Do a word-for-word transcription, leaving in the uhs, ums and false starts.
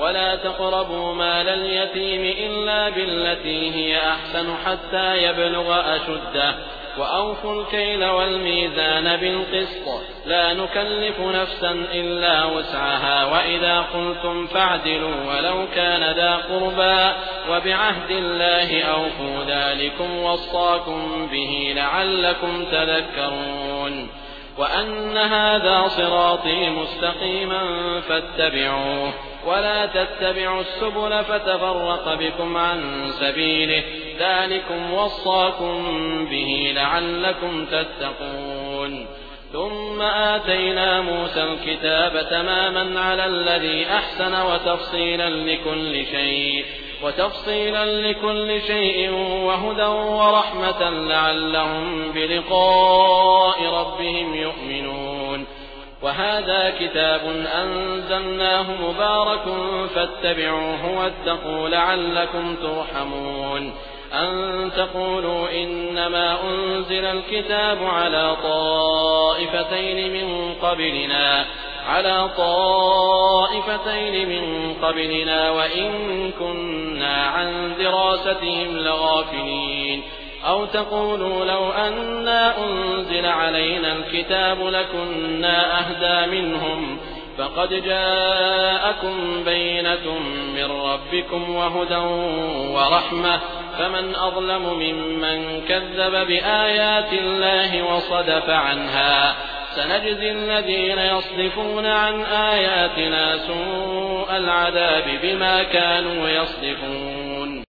ولا تقربوا مال اليتيم إلا بالتي هي أحسن حتى يبلغ أشده وأوفوا الكيل والميزان بالقسط لا نكلف نفسا إلا وسعها وإذا قلتم فاعدلوا ولو كان ذا قربى وبعهد الله أوفوا ذلكم وصاكم به لعلكم تذكرون وأن هذا صراطي مستقيما فاتبعوه ولا تتبعوا السبل فتفرق بكم عن سبيله ذلكم وصاكم به لعلكم تتقون ثم آتينا موسى الكتاب تماما على الذي أحسن وتفصيلا لكل شيء وتفصيلا لكل شيء وهدى ورحمة لعلهم بلقاء ربهم يؤمنون وهذا كتاب أنزلناه مبارك فاتبعوه واتقوا لعلكم ترحمون أن تقولوا إنما أنزل الكتاب على طائفتين من قبلنا على طائفتين من قبلنا وإن كنا عن دراستهم لغافلين أو تقولوا لو أنا أنزل علينا الكتاب لكنا أهدى منهم فقد جاءكم بينة من ربكم وهدى ورحمة فمن أظلم ممن كذب بآيات الله وصدف عنها سنجزي الذين يصدفون عن آياتنا سوء العذاب بما كانوا يصدفون